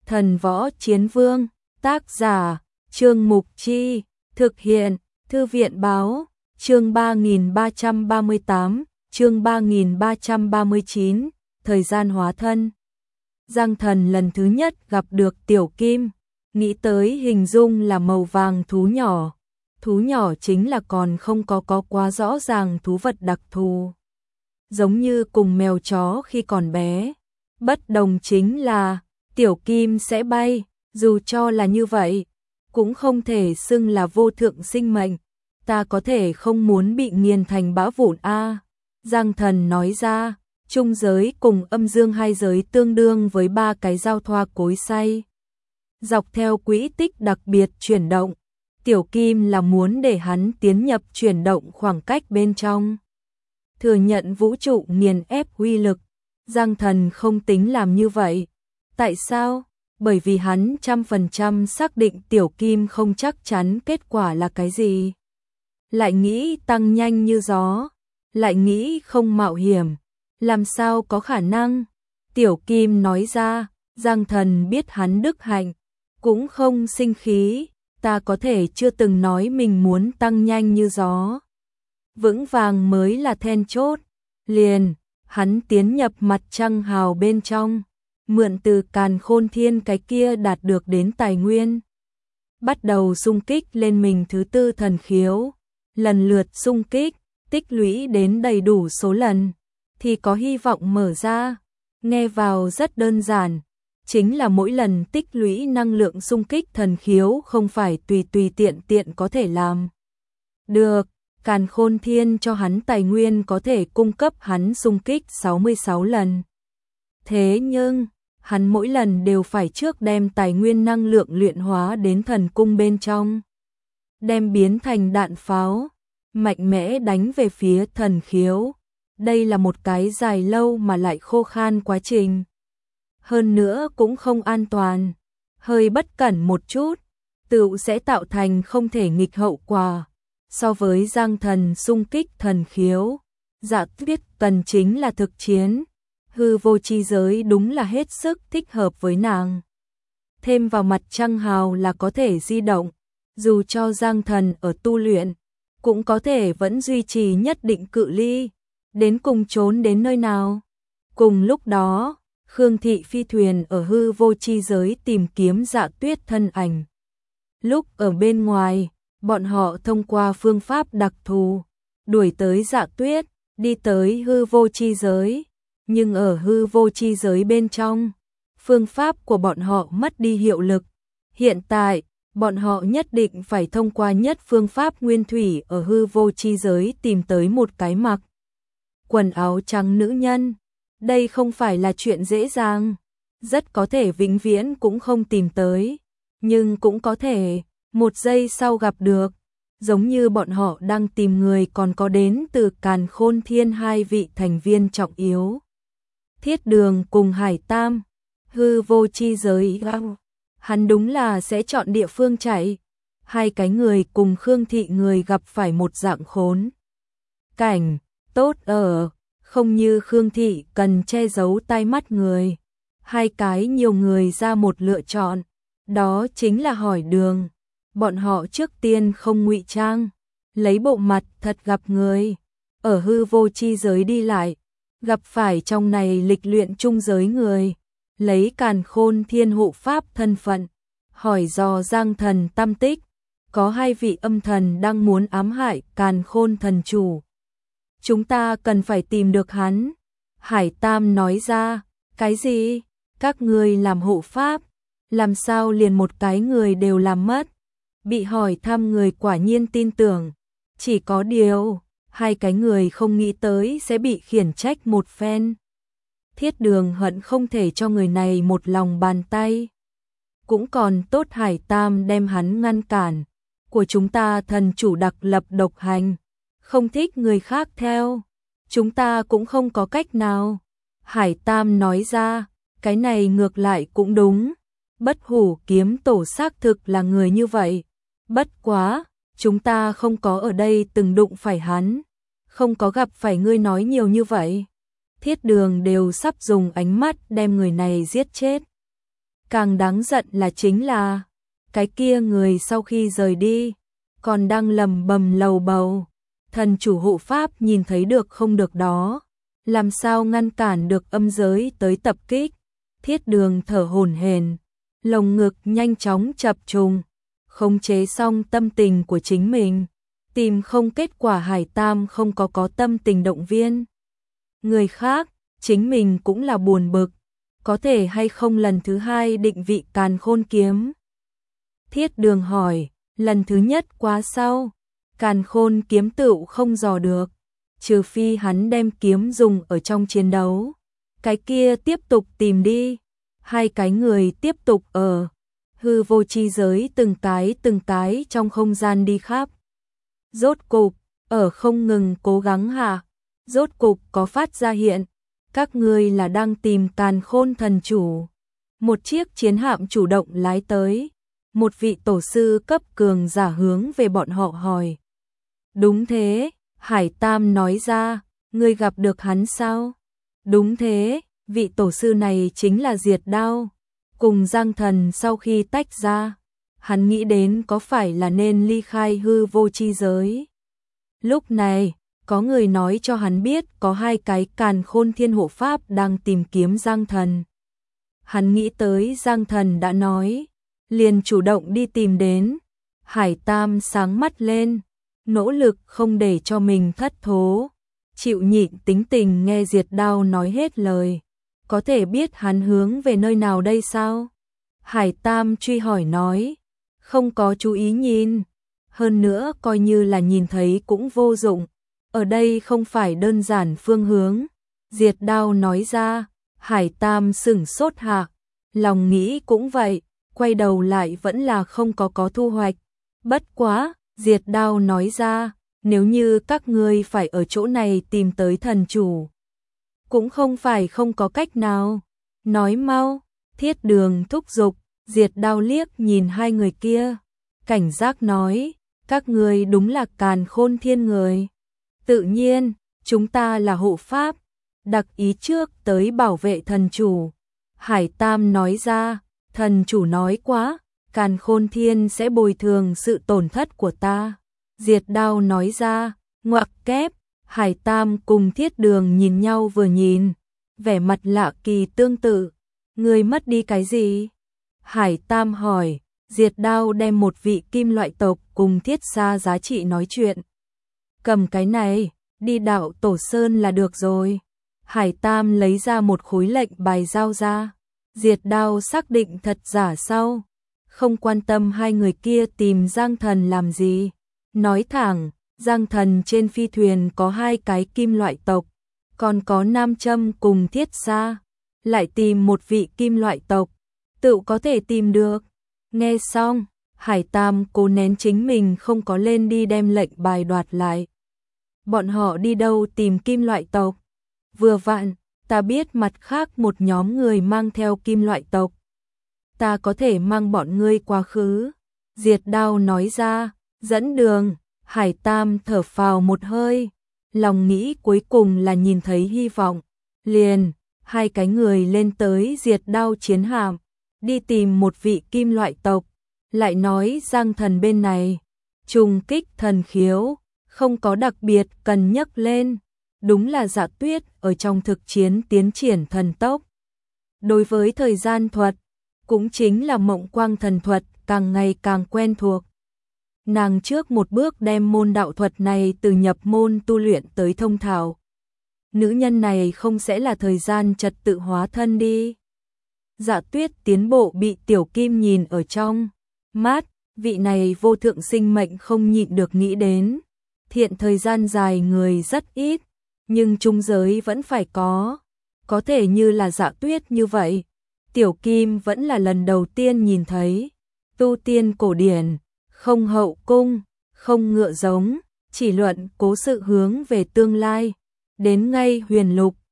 Thần Võ Chiến Vương, tác giả, Trương Mục Chi, thực hiện, Thư viện Báo, chương 3338, chương 3339, thời gian hóa thân. Giang Thần lần thứ nhất gặp được Tiểu Kim, nghĩ tới hình dung là màu vàng thú nhỏ chính là còn không có quá rõ ràng thú vật đặc thù. Giống như cùng mèo chó khi còn bé, bất đồng chính là Tiểu Kim sẽ bay, dù cho là như vậy, cũng không thể xưng là vô thượng sinh mệnh, ta có thể không muốn bị nghiền thành bã vụn a. Giang Thần nói ra, trung giới cùng âm dương hai giới tương đương với 3 cái giao thoa cối xay. Dọc theo quỹ tích đặc biệt chuyển động, Tiểu Kim là muốn để hắn tiến nhập chuyển động khoảng cách bên trong. Thừa nhận vũ trụ nghiền ép uy lực, Giang Thần không tính làm như vậy. Tại sao? Bởi vì hắn 100% xác định Tiểu Kim không chắc chắn kết quả là cái gì. Lại nghĩ tăng nhanh như gió, lại nghĩ không mạo hiểm, làm sao có khả năng? Tiểu Kim nói ra, Giang Thần biết hắn đức hạnh, cũng không sinh khí, ta có thể chưa từng nói mình muốn tăng nhanh như gió. Vững vàng mới là then chốt. Liền, hắn tiến nhập mặt trăng hào bên trong, mượn từ Càn Khôn Thiên cái kia đạt được đến tài nguyên. Bắt đầu xung kích lên mình thứ 4 thần khiếu, lần lượt xung kích, tích lũy đến đầy đủ số lần, thì có hy vọng mở ra. Nghe vào rất đơn giản, chính là mỗi lần tích lũy năng lượng xung kích thần khiếu không phải tùy tiện có thể làm được. Càn Khôn Thiên cho hắn tài nguyên có thể cung cấp hắn xung kích 66 lần. Thế nhưng, hắn mỗi lần đều phải trước đem tài nguyên năng lượng luyện hóa đến thần cung bên trong, đem biến thành đạn pháo, mạnh mẽ đánh về phía thần khiếu. Đây là một cái dài lâu mà lại khô khan quá trình. Hơn nữa cũng không an toàn, hơi bất cẩn một chút, tựu sẽ tạo thành không thể nghịch hậu quả. So với Giang Thần xung kích thần khiếu, Dạ Tuyết cần chính là thực chiến, hư vô chi giới đúng là hết sức thích hợp với nàng. Thêm vào mặt trăng hào là có thể di động, dù cho Giang Thần ở tu luyện, cũng có thể vẫn duy trì nhất định cự ly, đến cùng trốn đến nơi nào. Cùng lúc đó, Khương Thị phi thuyền ở hư vô chi giới tìm kiếm Dạ Tuyết thân ảnh. Lúc ở bên ngoài, bọn họ thông qua phương pháp đặc thù, đuổi tới Dạ Tuyết, đi tới hư vô chi giới. Nhưng ở hư vô chi giới bên trong, phương pháp của bọn họ mất đi hiệu lực. Hiện tại, bọn họ nhất định phải thông qua nhất phương pháp nguyên thủy ở hư vô chi giới tìm tới một cái mặc quần áo trắng nữ nhân. Đây không phải là chuyện dễ dàng, rất có thể vĩnh viễn cũng không tìm tới, nhưng cũng có thể một giây sau gặp được. Giống như bọn họ đang tìm người còn có đến từ Càn Khôn Thiên 2 vị thành viên trọng yếu. Thiết Đường cùng Hải Tam, hư vô chi giới, hắn đúng là sẽ chọn địa phương chạy. Hai cái người cùng Khương Thị người gặp phải một dạng khốn cảnh, tốt ở, không như Khương Thị cần che giấu tai mắt người. Hai cái nhiều người ra một lựa chọn, đó chính là hỏi đường. Bọn họ trước tiên không ngụy trang, lấy bộ mặt thật gặp người, ở hư vô chi giới đi lại, gặp phải trong này lịch luyện trung giới người, lấy Càn Khôn Thiên hộ pháp thân phận, hỏi dò Giang Thần tâm tích, có 2 vị âm thần đang muốn ám hại Càn Khôn thần chủ. Chúng ta cần phải tìm được hắn. Hải Tam nói ra, cái gì? Các người làm hộ pháp, làm sao liền một cái người đều làm mất? Bị hỏi thăm người quả nhiên tin tưởng, chỉ có điều, 2 cái người không nghĩ tới sẽ bị khiển trách một phen. Thiết Đường hận không thể cho người này một lòng bàn tay. Cũng còn tốt Hải Tam đem hắn ngăn cản, của chúng ta thần chủ đặc lập độc hành, không thích người khác theo, chúng ta cũng không có cách nào. Hải Tam nói ra, cái này ngược lại cũng đúng, Bất Hủ kiếm tổ xác thực là người như vậy. Bất quá, chúng ta không có ở đây từng đụng phải hắn, không có gặp phải ngươi nói nhiều như vậy. Thiết Đường đều sắp dùng ánh mắt đem người này giết chết. Càng đáng giận là chính là, cái kia người sau khi rời đi, còn đang lầm bầm lầu bầu. Thần chủ hộ pháp nhìn thấy được không được đó, làm sao ngăn cản được âm giới tới tập kích. Thiết Đường thở hổn hển, lồng ngực nhanh chóng chập trùng, khống chế xong tâm tình của chính mình, tìm không kết quả. Hải Tam không có tâm tình động viên người khác, chính mình cũng là buồn bực, có thể hay không lần thứ hai định vị Càn Khôn kiếm. Thiết Đường hỏi, lần thứ nhất quá sau, Càn Khôn kiếm tựu không dò được, trừ phi hắn đem kiếm dùng ở trong chiến đấu, cái kia tiếp tục tìm đi. Hai cái người tiếp tục ở hư vô chi giới từng cái trong không gian đi khắp. Rốt cục, ở không ngừng cố gắng hạ, rốt cục có phát ra hiện, các ngươi là đang tìm Càn Khôn thần chủ. Một chiếc chiến hạm chủ động lái tới, một vị tổ sư cấp cường giả hướng về bọn họ hỏi. Đúng thế, Hải Tam nói ra, ngươi gặp được hắn sao? Đúng thế, vị tổ sư này chính là Diệt Đao. Cùng Giang Thần sau khi tách ra, hắn nghĩ đến có phải là nên ly khai hư vô chi giới. Lúc này, có người nói cho hắn biết có hai cái Càn Khôn thiên hộ pháp đang tìm kiếm Giang Thần. Hắn nghĩ tới Giang Thần đã nói, liền chủ động đi tìm đến. Hải Tam sáng mắt lên, nỗ lực không để cho mình thất thố, chịu nhịn tính tình nghe Diệt Đao nói hết lời. Có thể biết hắn hướng về nơi nào đây sao? Hải Tam truy hỏi nói, không có chú ý nhìn, hơn nữa coi như là nhìn thấy cũng vô dụng, ở đây không phải đơn giản phương hướng. Diệt Đao nói ra. Hải Tam sửng sốt hạ, lòng nghĩ cũng vậy, quay đầu lại vẫn là không có thu hoạch. Bất quá, Diệt Đao nói ra, nếu như các ngươi phải ở chỗ này tìm tới thần chủ, cũng không phải không có cách nào. Nói mau, Thiết Đường thúc giục. Diệt Đao liếc nhìn hai người kia, cảnh giác nói, các ngươi đúng là Càn Khôn thiên người. Tự nhiên, chúng ta là hộ pháp, đặc ý trước tới bảo vệ thần chủ. Hải Tam nói ra, thần chủ nói quá, Càn Khôn thiên sẽ bồi thường sự tổn thất của ta. Diệt Đao nói ra, ngoặc kép. Hải Tam cùng Thiết Đường nhìn nhau vừa nhìn, vẻ mặt lạ kỳ tương tự. Ngươi mất đi cái gì? Hải Tam hỏi. Diệt Đao đem một vị kim loại tộc cùng thiết xa giá trị nói chuyện. Cầm cái này, đi đạo Tổ Sơn là được rồi. Hải Tam lấy ra một khối lệnh bài giao ra. Diệt Đao xác định thật giả sau, không quan tâm hai người kia tìm Giang Thần làm gì. Nói thẳng, Giang Thần trên phi thuyền có hai cái kim loại tộc, còn có nam châm cùng thiết xa, lại tìm một vị kim loại tộc, tự có thể tìm được. Nghe xong, Hải Tam cố nén chính mình không có lên đi đem lệnh bài đoạt lại. Bọn họ đi đâu tìm kim loại tộc? Vừa vặn, ta biết mặt khác một nhóm người mang theo kim loại tộc. Ta có thể mang bọn ngươi quá khứ. Diệt Đao nói ra, dẫn đường. Hải Tam thở phào một hơi, lòng nghĩ cuối cùng là nhìn thấy hy vọng. Liền, hai cái người lên tới Diệt Đao chiến hạm, đi tìm một vị kim loại tộc. Lại nói Giang Thần bên này, trùng kích thần khiếu, không có đặc biệt cần nhắc lên. Đúng là Dạ Tuyết ở trong thực chiến tiến triển thần tốc. Đối với thời gian thuật, cũng chính là mộng quang thần thuật càng ngày càng quen thuộc. Nàng trước một bước đem môn đạo thuật này từ nhập môn tu luyện tới thông thạo. Nữ nhân này không sẽ là thời gian trật tự hóa thân đi. Dạ Tuyết tiến bộ bị Tiểu Kim nhìn ở trong mắt, vị này vô thượng sinh mệnh không nhịn được nghĩ đến. Thiện thời gian dài người rất ít, nhưng trung giới vẫn phải có thể như là Dạ Tuyết như vậy. Tiểu Kim vẫn là lần đầu tiên nhìn thấy. Tu tiên cổ điển, không hậu cung, không ngựa giống, chỉ luận cố sự hướng về tương lai. Đến ngay huyền lục,